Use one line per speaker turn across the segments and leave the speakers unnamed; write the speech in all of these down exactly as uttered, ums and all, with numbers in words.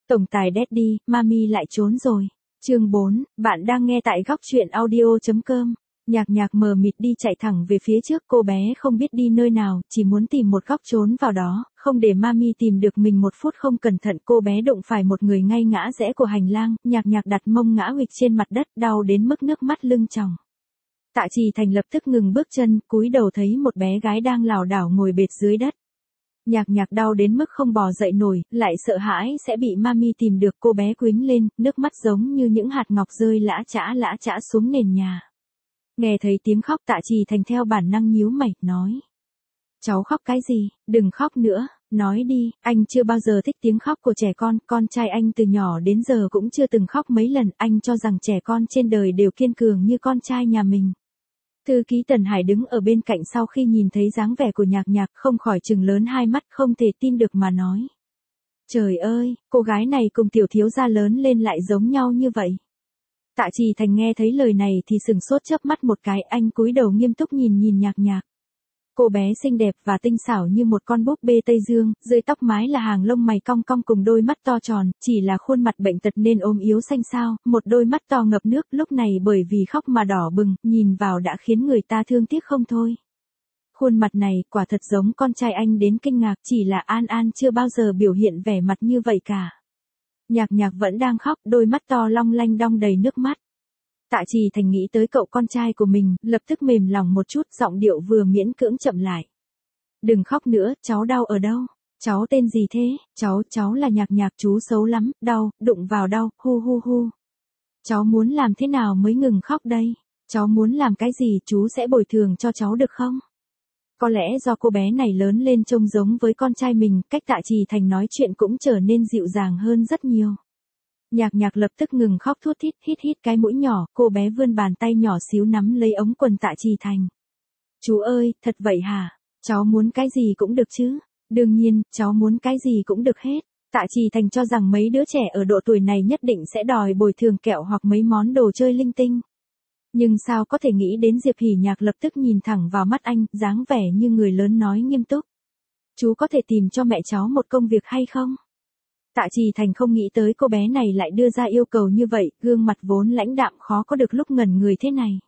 Tổng tài Daddy, Mami lại trốn rồi. Chương bốn, bạn đang nghe tại góc truyện audio chấm com. Nhạc Nhạc mờ mịt đi chạy thẳng về phía trước, cô bé không biết đi nơi nào, chỉ muốn tìm một góc trốn vào đó, không để Mami tìm được mình. Một phút không cẩn thận cô bé đụng phải một người ngay ngã rẽ của hành lang, Nhạc Nhạc đặt mông ngã huỵch trên mặt đất, đau đến mức nước mắt lưng tròng. Tạ Trì Thành lập tức ngừng bước chân, cúi đầu thấy một bé gái đang lảo đảo ngồi bệt dưới đất. Nhạc Nhạc đau đến mức không bò dậy nổi, lại sợ hãi sẽ bị Mami tìm được, cô bé quýnh lên, nước mắt giống như những hạt ngọc rơi lã chã lã chã xuống nền nhà. Nghe thấy tiếng khóc, Tạ Trì Thành theo bản năng nhíu mày, nói. Cháu khóc cái gì, đừng khóc nữa, nói đi, anh chưa bao giờ thích tiếng khóc của trẻ con, con trai anh từ nhỏ đến giờ cũng chưa từng khóc mấy lần, anh cho rằng trẻ con trên đời đều kiên cường như con trai nhà mình. Thư ký Tần Hải đứng ở bên cạnh sau khi nhìn thấy dáng vẻ của Nhạc Nhạc, không khỏi trừng lớn hai mắt, không thể tin được mà nói. Trời ơi, cô gái này cùng tiểu thiếu gia lớn lên lại giống nhau như vậy. Tạ Trì Thành nghe thấy lời này thì sừng sốt chớp mắt một cái, anh cúi đầu nghiêm túc nhìn nhìn Nhạc Nhạc. Cô bé xinh đẹp và tinh xảo như một con búp bê Tây Dương, dưới tóc mái là hàng lông mày cong cong cùng đôi mắt to tròn, chỉ là khuôn mặt bệnh tật nên ốm yếu xanh xao, một đôi mắt to ngập nước, lúc này bởi vì khóc mà đỏ bừng, nhìn vào đã khiến người ta thương tiếc không thôi. Khuôn mặt này quả thật giống con trai anh đến kinh ngạc, chỉ là An An chưa bao giờ biểu hiện vẻ mặt như vậy cả. Nhạc Nhạc vẫn đang khóc, đôi mắt to long lanh đong đầy nước mắt. Tạ Trì Thành nghĩ tới cậu con trai của mình, lập tức mềm lòng một chút, giọng điệu vừa miễn cưỡng chậm lại. Đừng khóc nữa, cháu đau ở đâu? Cháu tên gì thế? Cháu, cháu là Nhạc Nhạc, chú xấu lắm, đau, đụng vào đau, hu hu hu. Cháu muốn làm thế nào mới ngừng khóc đây? Cháu muốn làm cái gì, chú sẽ bồi thường cho cháu được không? Có lẽ do cô bé này lớn lên trông giống với con trai mình, cách Tạ Trì Thành nói chuyện cũng trở nên dịu dàng hơn rất nhiều. Nhạc Nhạc lập tức ngừng khóc thút thít, hít hít cái mũi nhỏ, cô bé vươn bàn tay nhỏ xíu nắm lấy ống quần Tạ Trì Thành. Chú ơi, thật vậy hả? Cháu muốn cái gì cũng được chứ? Đương nhiên, cháu muốn cái gì cũng được hết. Tạ Trì Thành cho rằng mấy đứa trẻ ở độ tuổi này nhất định sẽ đòi bồi thường kẹo hoặc mấy món đồ chơi linh tinh. Nhưng sao có thể nghĩ đến Diệp Hỉ Nhạc lập tức nhìn thẳng vào mắt anh, dáng vẻ như người lớn nói nghiêm túc. Chú có thể tìm cho mẹ cháu một công việc hay không? Tạ Trì Thành không nghĩ tới cô bé này lại đưa ra yêu cầu như vậy, gương mặt vốn lãnh đạm khó có được lúc ngẩn người thế này.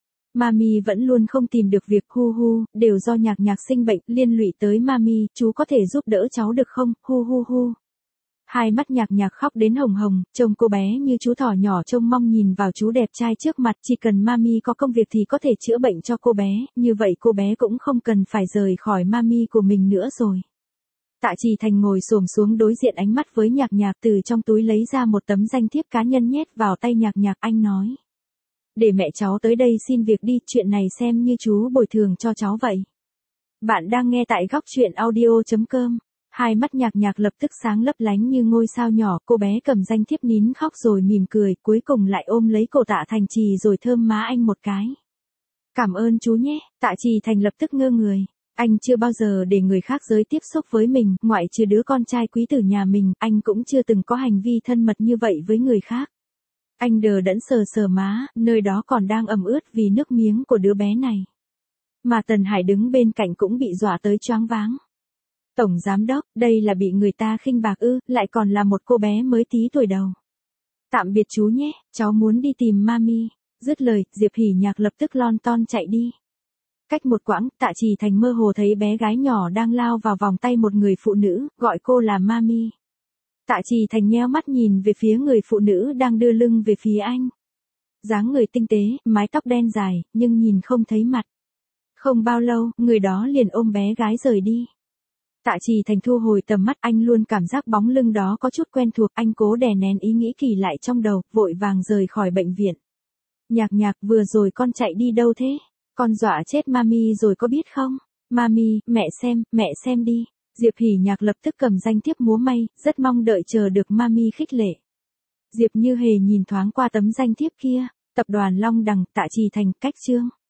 Mami vẫn luôn không tìm được việc, hu hu, đều do Nhạc Nhạc sinh bệnh, liên lụy tới Mami, chú có thể giúp đỡ cháu được không, hu hu hu. Hai mắt Nhạc Nhạc khóc đến hồng hồng, trông cô bé như chú thỏ nhỏ trông mong nhìn vào chú đẹp trai trước mặt, chỉ cần Mami có công việc thì có thể chữa bệnh cho cô bé, như vậy cô bé cũng không cần phải rời khỏi Mami của mình nữa rồi. Tạ Trì Thành ngồi xổm xuống đối diện ánh mắt với Nhạc Nhạc, từ trong túi lấy ra một tấm danh thiếp cá nhân nhét vào tay Nhạc Nhạc, anh nói. Để mẹ cháu tới đây xin việc đi, chuyện này xem như chú bồi thường cho cháu vậy. Bạn đang nghe tại góc truyện audio chấm com. Hai mắt Nhạc Nhạc lập tức sáng lấp lánh như ngôi sao nhỏ, cô bé cầm danh thiếp nín khóc rồi mỉm cười, cuối cùng lại ôm lấy cổ Tạ Thành Trì rồi thơm má anh một cái. Cảm ơn chú nhé, Tạ Trì Thành lập tức ngơ người. Anh chưa bao giờ để người khác giới tiếp xúc với mình, ngoại trừ đứa con trai quý tử nhà mình, anh cũng chưa từng có hành vi thân mật như vậy với người khác. Anh đờ đẫn sờ sờ má, nơi đó còn đang ẩm ướt vì nước miếng của đứa bé này. Mà Tần Hải đứng bên cạnh cũng bị dọa tới choáng váng. Tổng giám đốc, đây là bị người ta khinh bạc ư, lại còn là một cô bé mới tí tuổi đầu. Tạm biệt chú nhé, cháu muốn đi tìm Mami. Dứt lời, Diệp Hỉ Nhạc lập tức lon ton chạy đi. Cách một quãng, Tạ Trì Thành mơ hồ thấy bé gái nhỏ đang lao vào vòng tay một người phụ nữ, gọi cô là Mami. Tạ Trì Thành nheo mắt nhìn về phía người phụ nữ đang đưa lưng về phía anh. Dáng người tinh tế, mái tóc đen dài, nhưng nhìn không thấy mặt. Không bao lâu, người đó liền ôm bé gái rời đi. Tạ Trì Thành thu hồi tầm mắt, anh luôn cảm giác bóng lưng đó có chút quen thuộc, anh cố đè nén ý nghĩ kỳ lại trong đầu, vội vàng rời khỏi bệnh viện. Nhạc Nhạc, vừa rồi con chạy đi đâu thế? Con dọa chết Mami rồi có biết không? Mami, mẹ xem, mẹ xem đi. Diệp Hỉ Nhạc lập tức cầm danh thiếp múa may, rất mong đợi chờ được Mami khích lệ. Diệp Như Hề nhìn thoáng qua tấm danh thiếp kia, tập đoàn Long Đằng, Tạ Trì Thành, cách chương.